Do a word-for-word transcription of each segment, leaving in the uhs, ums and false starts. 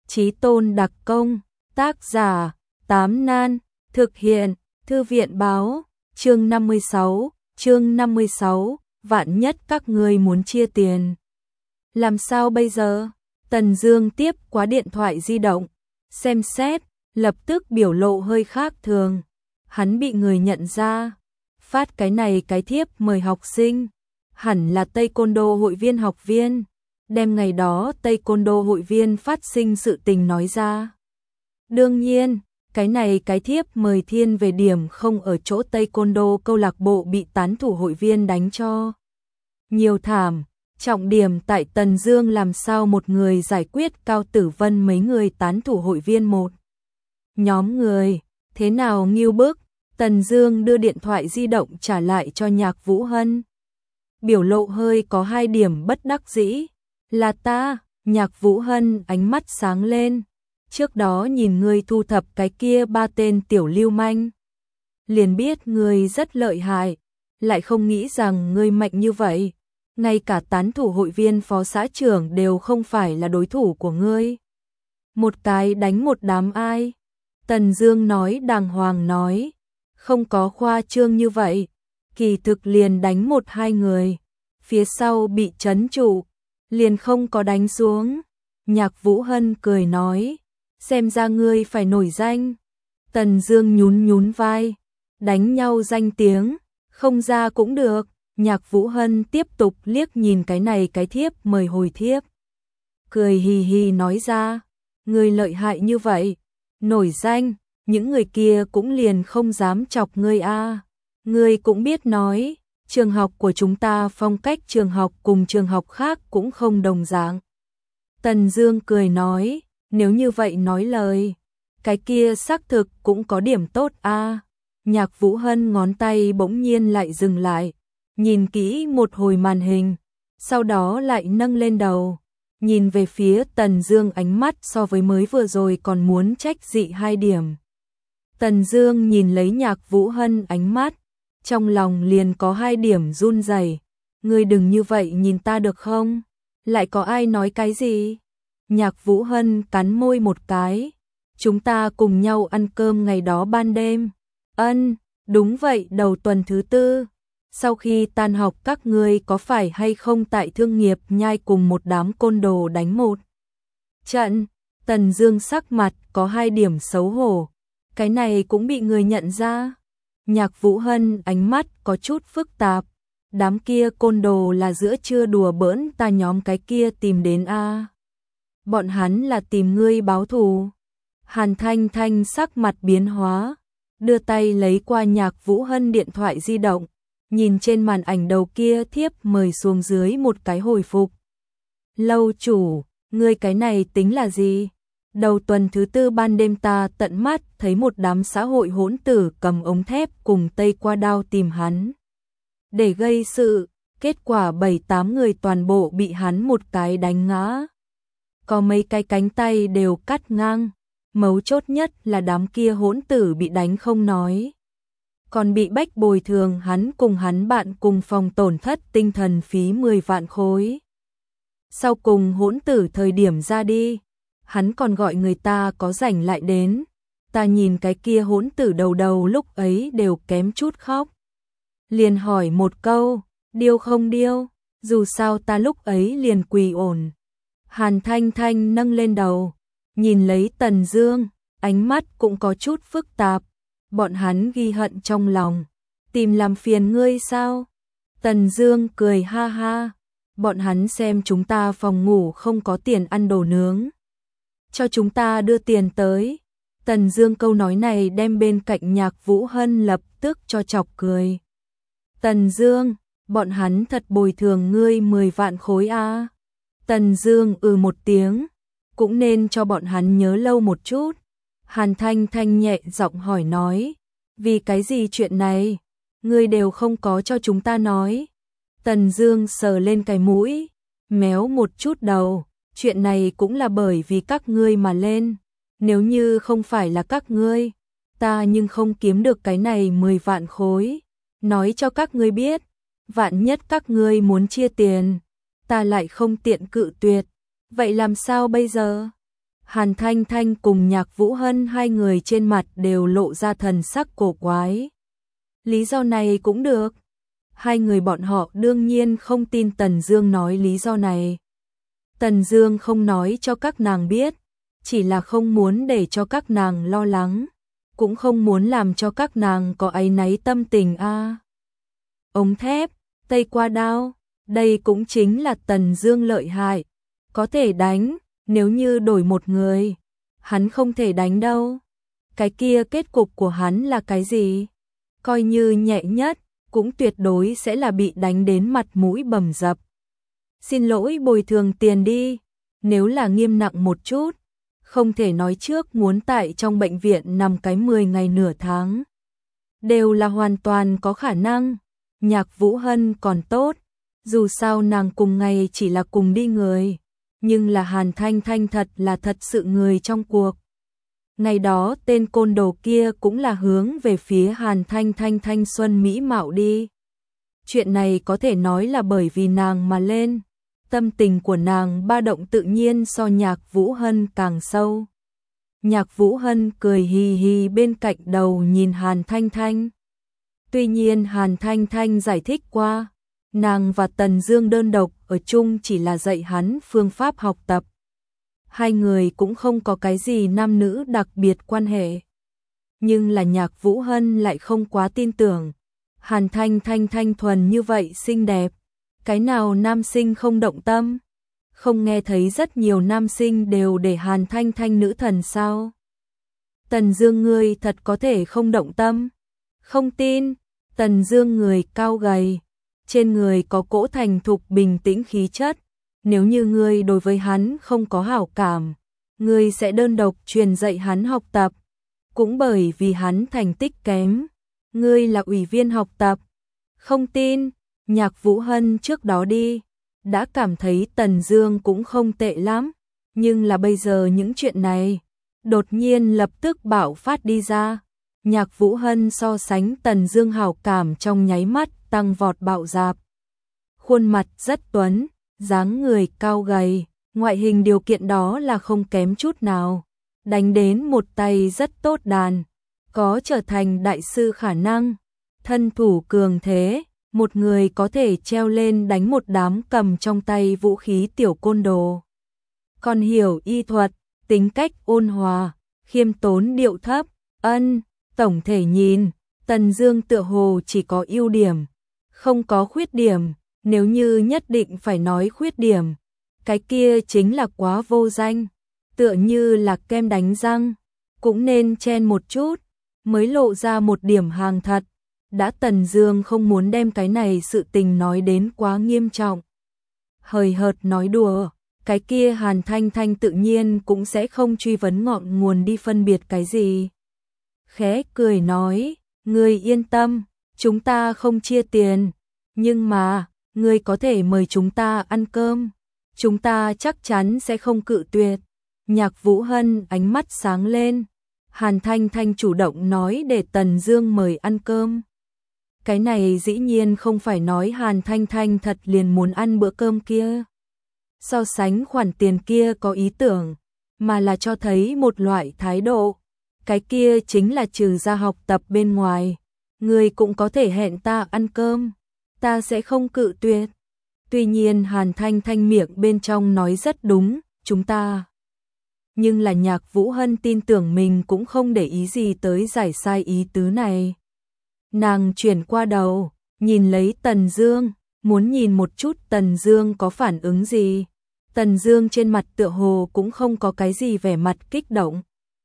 Chí tôn đặc công, tác giả, Tám Nan, thực hiện, Thư viện báo, chương năm mươi sáu, chương năm mươi sáu, vạn nhất các ngươi muốn chia tiền. Làm sao bây giờ? Tần Dương tiếp qua điện thoại di động, xem xét, lập tức biểu lộ hơi khác thường. Hắn bị người nhận ra, phát cái này cái thiếp mời học sinh, hẳn là Taekwondo hội viên học viên, đem ngày đó Taekwondo hội viên phát sinh sự tình nói ra. Đương nhiên, cái này cái thiếp mời thiên về điểm không ở chỗ Taekwondo câu lạc bộ bị tán thủ hội viên đánh cho nhiều thảm, trọng điểm tại Tần Dương làm sao một người giải quyết Cao Tử Vân mấy người tán thủ hội viên một nhóm người, thế nào nghiêu bức. Tần Dương đưa điện thoại di động trả lại cho Nhạc Vũ Hân. Biểu lộ hơi có hai điểm bất đắc dĩ. Là ta, Nhạc Vũ Hân ánh mắt sáng lên. Trước đó nhìn ngươi thu thập cái kia ba tên tiểu lưu manh, liền biết ngươi rất lợi hại, lại không nghĩ rằng ngươi mạnh như vậy. Ngay cả tán thủ hội viên phó xã trưởng đều không phải là đối thủ của ngươi. Một cái đánh một đám ai? Tần Dương nói đàng hoàng nói. Không có khoa trương như vậy, kỳ thực liền đánh một hai người, phía sau bị trấn trụ, liền không có đánh xuống. Nhạc Vũ Hân cười nói, xem ra ngươi phải nổi danh. Tần Dương nhún nhún vai, đánh nhau danh tiếng, không ra cũng được. Nhạc Vũ Hân tiếp tục liếc nhìn cái này cái thiếp mời hồi thiếp, cười hì hì nói ra, ngươi lợi hại như vậy, nổi danh, những người kia cũng liền không dám chọc ngươi a. Ngươi cũng biết nói, trường học của chúng ta phong cách trường học cùng trường học khác cũng không đồng dạng. Tần Dương cười nói, nếu như vậy nói lời, cái kia xác thực cũng có điểm tốt a. Nhạc Vũ Hân ngón tay bỗng nhiên lại dừng lại, nhìn kỹ một hồi màn hình, sau đó lại nâng lên đầu, nhìn về phía Tần Dương, ánh mắt so với mới vừa rồi còn muốn trách dị hai điểm. Tần Dương nhìn lấy Nhạc Vũ Hân ánh mắt, trong lòng liền có hai điểm run rẩy. Ngươi đừng như vậy nhìn ta được không? Lại có ai nói cái gì? Nhạc Vũ Hân cắn môi một cái. Chúng ta cùng nhau ăn cơm ngày đó ban đêm. Ân, đúng vậy, đầu tuần thứ tư. Sau khi tan học các ngươi có phải hay không tại Thương Nghiệp Nhai cùng một đám côn đồ đánh một trận? Tần Dương sắc mặt có hai điểm xấu hổ. Cái này cũng bị người nhận ra. Nhạc Vũ Hân ánh mắt có chút phức tạp. Đám kia côn đồ là giữa trưa đùa bỡn ta nhóm cái kia tìm đến a. Bọn hắn là tìm ngươi báo thù. Hàn Thanh Thanh sắc mặt biến hóa, đưa tay lấy qua Nhạc Vũ Hân điện thoại di động, nhìn trên màn ảnh đầu kia thiếp mời xuống dưới một cái hồi phục. Lâu chủ, ngươi cái này tính là gì? Đầu tuần thứ tư ban đêm ta tận mắt thấy một đám xã hội hỗn tử cầm ống thép cùng tây qua đao tìm hắn để gây sự, kết quả bảy tám người toàn bộ bị hắn một cái đánh ngã. Có mấy cái cánh tay đều cắt ngang, mấu chốt nhất là đám kia hỗn tử bị đánh không nói, còn bị bách bồi thường hắn cùng hắn bạn cùng phòng tổn thất tinh thần phí mười vạn khối. Sau cùng hỗn tử thời điểm ra đi, hắn còn gọi người ta có rảnh lại đến. Ta nhìn cái kia hỗn tử đầu đầu lúc ấy đều kém chút khóc. Liền hỏi một câu, điêu không điêu, dù sao ta lúc ấy liền quỳ ổn. Hàn Thanh Thanh nâng lên đầu, nhìn lấy Tần Dương, ánh mắt cũng có chút phức tạp. Bọn hắn ghi hận trong lòng, tìm làm phiền ngươi sao? Tần Dương cười ha ha, bọn hắn xem chúng ta phòng ngủ không có tiền ăn đồ nướng, cho chúng ta đưa tiền tới. Tần Dương câu nói này đem bên cạnh Nhạc Vũ Hân lập tức cho chọc cười. Tần Dương, bọn hắn thật bồi thường ngươi mười vạn khối a. Tần Dương ừ một tiếng, cũng nên cho bọn hắn nhớ lâu một chút. Hàn Thanh Thanh nhẹ giọng hỏi nói, vì cái gì chuyện này, ngươi đều không có cho chúng ta nói. Tần Dương sờ lên cái mũi, méo một chút đầu, chuyện này cũng là bởi vì các ngươi mà lên, nếu như không phải là các ngươi, ta nhưng không kiếm được cái này mười vạn khối. Nói cho các ngươi biết, vạn nhất các ngươi muốn chia tiền, ta lại không tiện cự tuyệt, vậy làm sao bây giờ? Hàn Thanh Thanh cùng Nhạc Vũ Hân hai người trên mặt đều lộ ra thần sắc cổ quái. Lý do này cũng được. Hai người bọn họ đương nhiên không tin Tần Dương nói lý do này. Tần Dương không nói cho các nàng biết, chỉ là không muốn để cho các nàng lo lắng, cũng không muốn làm cho các nàng có áy náy tâm tình a. À. Ống thép, tây qua đao, đây cũng chính là Tần Dương lợi hại, có thể đánh, nếu như đổi một người, hắn không thể đánh đâu. Cái kia kết cục của hắn là cái gì? Coi như nhẹ nhất, cũng tuyệt đối sẽ là bị đánh đến mặt mũi bầm dập. Xin lỗi bồi thường tiền đi, nếu là nghiêm nặng một chút, không thể nói trước muốn tại trong bệnh viện nằm cái mười ngày nửa tháng. Đều là hoàn toàn có khả năng. Nhạc Vũ Hân còn tốt, dù sao nàng cùng ngày chỉ là cùng đi người, nhưng là Hàn Thanh Thanh thật là thật sự người trong cuộc. Ngày đó tên côn đồ kia cũng là hướng về phía Hàn Thanh Thanh thanh xuân mỹ mạo đi. Chuyện này có thể nói là bởi vì nàng mà lên. Tâm tình của nàng ba động tự nhiên so Nhạc Vũ Hân càng sâu. Nhạc Vũ Hân cười hì hì bên cạnh đầu nhìn Hàn Thanh Thanh. Tuy nhiên Hàn Thanh Thanh giải thích qua, nàng và Tần Dương đơn độc ở chung chỉ là dạy hắn phương pháp học tập. Hai người cũng không có cái gì nam nữ đặc biệt quan hệ. Nhưng là Nhạc Vũ Hân lại không quá tin tưởng. Hàn Thanh Thanh thanh thuần như vậy xinh đẹp, cái nào nam sinh không động tâm? Không nghe thấy rất nhiều nam sinh đều để Hàn Thanh Thanh nữ thần sao? Tần Dương ngươi thật có thể không động tâm? Không tin. Tần Dương người cao gầy, trên người có cỗ thành thục bình tĩnh khí chất, nếu như ngươi đối với hắn không có hảo cảm, ngươi sẽ đơn độc truyền dạy hắn học tập. Cũng bởi vì hắn thành tích kém, ngươi là ủy viên học tập. Không tin. Nhạc Vũ Hân trước đó đi, đã cảm thấy Tần Dương cũng không tệ lắm, nhưng là bây giờ những chuyện này đột nhiên lập tức bạo phát đi ra. Nhạc Vũ Hân so sánh Tần Dương hảo cảm trong nháy mắt tăng vọt bạo dạp. Khuôn mặt rất tuấn, dáng người cao gầy, ngoại hình điều kiện đó là không kém chút nào. Đánh đến một tay rất tốt đàn, có trở thành đại sư khả năng, thân thủ cường thế, một người có thể treo lên đánh một đám cầm trong tay vũ khí tiểu côn đồ. Còn hiểu y thuật, tính cách ôn hòa, khiêm tốn điệu thấp, ân, tổng thể nhìn, Tần Dương tựa hồ chỉ có ưu điểm, không có khuyết điểm, nếu như nhất định phải nói khuyết điểm, cái kia chính là quá vô danh, tựa như là kem đánh răng, cũng nên chen một chút, mới lộ ra một điểm hàng thật. Đã Tần Dương không muốn đem cái này sự tình nói đến quá nghiêm trọng. Hời hợt nói đùa, cái kia Hàn Thanh Thanh tự nhiên cũng sẽ không truy vấn ngọn nguồn đi phân biệt cái gì. Khẽ cười nói, ngươi yên tâm, chúng ta không chia tiền, nhưng mà, ngươi có thể mời chúng ta ăn cơm, chúng ta chắc chắn sẽ không cự tuyệt. Nhạc Vũ Hân ánh mắt sáng lên, Hàn Thanh Thanh chủ động nói để Tần Dương mời ăn cơm. Cái này dĩ nhiên không phải nói Hàn Thanh Thanh thật liền muốn ăn bữa cơm kia. So sánh khoản tiền kia có ý tưởng, mà là cho thấy một loại thái độ. Cái kia chính là trừ ra học tập bên ngoài, người cũng có thể hẹn ta ăn cơm, ta sẽ không cự tuyệt. Tuy nhiên Hàn Thanh Thanh miệng bên trong nói rất đúng, chúng ta. Nhưng là Nhạc Vũ Hân tin tưởng mình cũng không để ý gì tới giải sai ý tứ này. Nàng chuyển qua đầu, nhìn lấy Tần Dương, muốn nhìn một chút Tần Dương có phản ứng gì. Tần Dương trên mặt tựa hồ cũng không có cái gì vẻ mặt kích động,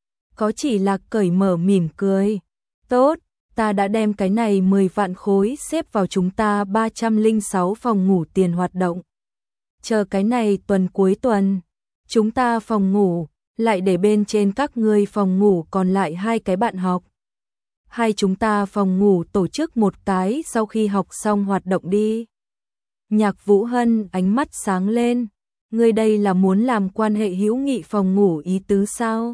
có chỉ là cởi mở mỉm cười. Tốt, ta đã đem cái này mười vạn khối xếp vào chúng ta ba trăm lẻ sáu phòng ngủ tiền hoạt động. Chờ cái này tuần cuối tuần, chúng ta phòng ngủ, lại để bên trên các ngươi phòng ngủ còn lại hai cái bạn học. Hai chúng ta phòng ngủ tổ chức một cái sau khi học xong hoạt động đi. Nhạc Vũ Hân ánh mắt sáng lên, ngươi đây là muốn làm quan hệ hữu nghị phòng ngủ ý tứ sao?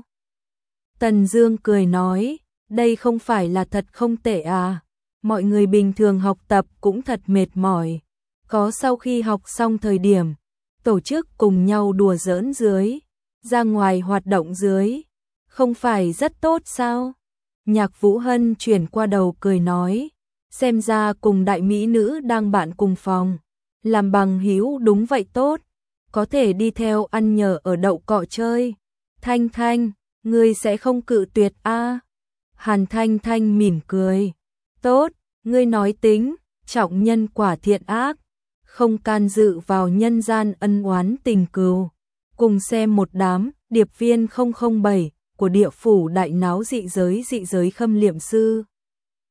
Tần Dương cười nói, đây không phải là thật không tệ à, mọi người bình thường học tập cũng thật mệt mỏi, có sau khi học xong thời điểm, tổ chức cùng nhau đùa giỡn dưới, ra ngoài hoạt động dưới, không phải rất tốt sao? Nhạc Vũ Hân chuyển qua đầu cười nói, xem ra cùng đại mỹ nữ đang bạn cùng phòng, làm bằng hữu đúng vậy tốt, có thể đi theo ăn nhờ ở đậu cọ chơi. Thanh Thanh, ngươi sẽ không cự tuyệt a? Hàn Thanh Thanh mỉm cười, tốt, ngươi nói tính, trọng nhân quả thiện ác, không can dự vào nhân gian ân oán tình cừu. Cùng xem một đám điệp viên không không bảy của địa phủ đại náo dị giới dị giới khâm liệm sư.